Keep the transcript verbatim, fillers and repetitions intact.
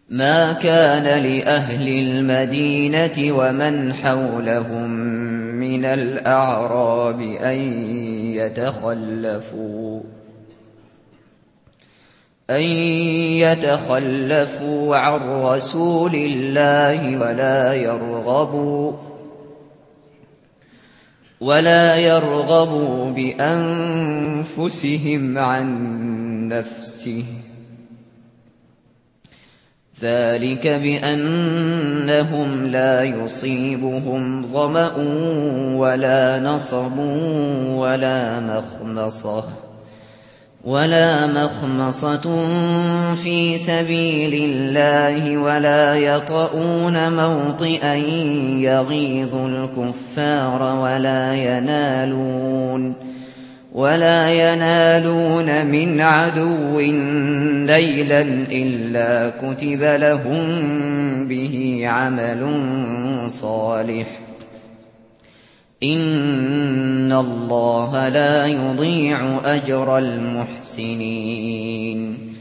ما كان لأهل المدينة ومن حولهم من الأعراب أن يتخلفوا أن يتخلفوا عن رسول الله ولا يرغبوا ولا يرغبوا بأنفسهم عن نفسه، ذلك بأنهم لا يصيبهم ظمأ ولا نصب ولا مخمصة ولا مخمصة في سبيل الله ولا يطؤون موطئا يغيظ الكفار ولا ينالون ولا ينالون من عدو نيلا إلا كتب لهم به عمل صالح، إن الله لا يضيع أجر المحسنين.